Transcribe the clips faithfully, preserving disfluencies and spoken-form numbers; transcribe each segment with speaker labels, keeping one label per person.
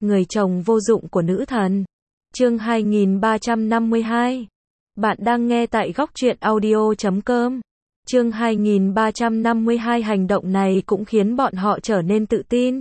Speaker 1: người chồng vô dụng của nữ thần. Chương hai nghìn ba trăm năm mươi hai. Bạn đang nghe tại góc truyện audio chấm com. Chương hai nghìn ba trăm năm mươi hai. Hành động này cũng khiến bọn họ trở nên tự tin.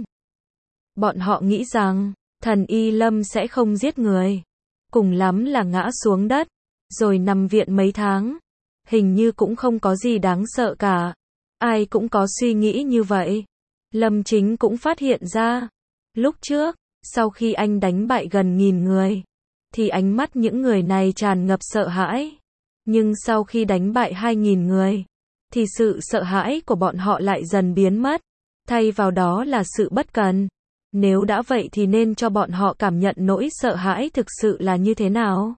Speaker 1: Bọn họ nghĩ rằng, thần Y Lâm sẽ không giết người. Cùng lắm là ngã xuống đất, rồi nằm viện mấy tháng. Hình như cũng không có gì đáng sợ cả. Ai cũng có suy nghĩ như vậy. Lâm Chính cũng phát hiện ra. Lúc trước, sau khi anh đánh bại gần nghìn người, thì ánh mắt những người này tràn ngập sợ hãi. Nhưng sau khi đánh bại hai nghìn người, thì sự sợ hãi của bọn họ lại dần biến mất. Thay vào đó là sự bất cần. Nếu đã vậy thì nên cho bọn họ cảm nhận nỗi sợ hãi thực sự là như thế nào.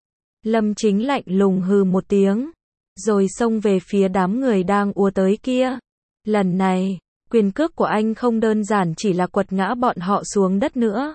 Speaker 1: Lâm Chính lạnh lùng hừ một tiếng, rồi xông về phía đám người đang ùa tới kia. Lần này, quyền cước của anh không đơn giản chỉ là quật ngã bọn họ xuống đất nữa.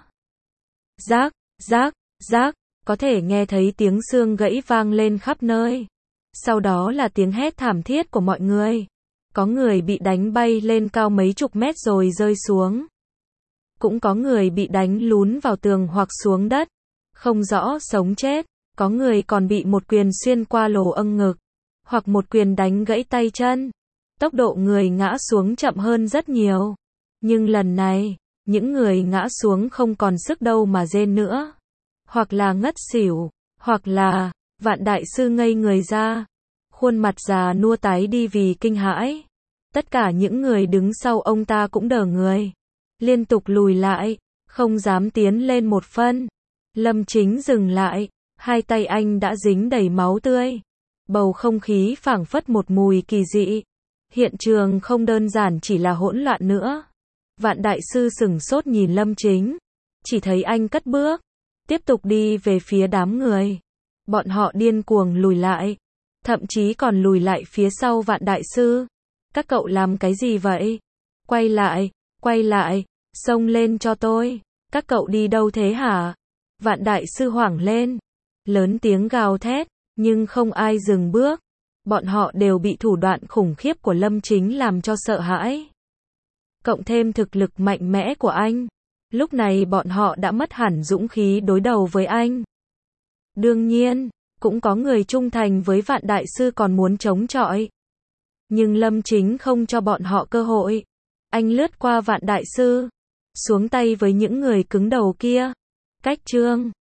Speaker 1: Rác, rác, rác, có thể nghe thấy tiếng xương gãy vang lên khắp nơi. Sau đó là tiếng hét thảm thiết của mọi người. Có người bị đánh bay lên cao mấy chục mét rồi rơi xuống. Cũng có người bị đánh lún vào tường hoặc xuống đất, không rõ sống chết. Có người còn bị một quyền xuyên qua lỗ âng ngực, hoặc một quyền đánh gãy tay chân. Tốc độ người ngã xuống chậm hơn rất nhiều. Nhưng lần này, những người ngã xuống không còn sức đâu mà rên nữa. Hoặc là ngất xỉu, hoặc là, Vạn Đại Sư ngây người ra. Khuôn mặt già nua tái đi vì kinh hãi. Tất cả những người đứng sau ông ta cũng đờ người. Liên tục lùi lại, không dám tiến lên một phân. Lâm Chính dừng lại, hai tay anh đã dính đầy máu tươi. Bầu không khí phảng phất một mùi kỳ dị. Hiện trường không đơn giản chỉ là hỗn loạn nữa. Vạn Đại Sư sửng sốt nhìn Lâm Chính. Chỉ thấy anh cất bước, tiếp tục đi về phía đám người. Bọn họ điên cuồng lùi lại. Thậm chí còn lùi lại phía sau Vạn Đại Sư. Các cậu làm cái gì vậy? Quay lại, quay lại, xông lên cho tôi. Các cậu đi đâu thế hả? Vạn Đại Sư hoảng lên. Lớn tiếng gào thét, nhưng không ai dừng bước. Bọn họ đều bị thủ đoạn khủng khiếp của Lâm Chính làm cho sợ hãi. Cộng thêm thực lực mạnh mẽ của anh. Lúc này bọn họ đã mất hẳn dũng khí đối đầu với anh. Đương nhiên, cũng có người trung thành với Vạn Đại Sư còn muốn chống chọi. Nhưng Lâm Chính không cho bọn họ cơ hội. Anh lướt qua Vạn Đại Sư, xuống tay với những người cứng đầu kia. Cách chương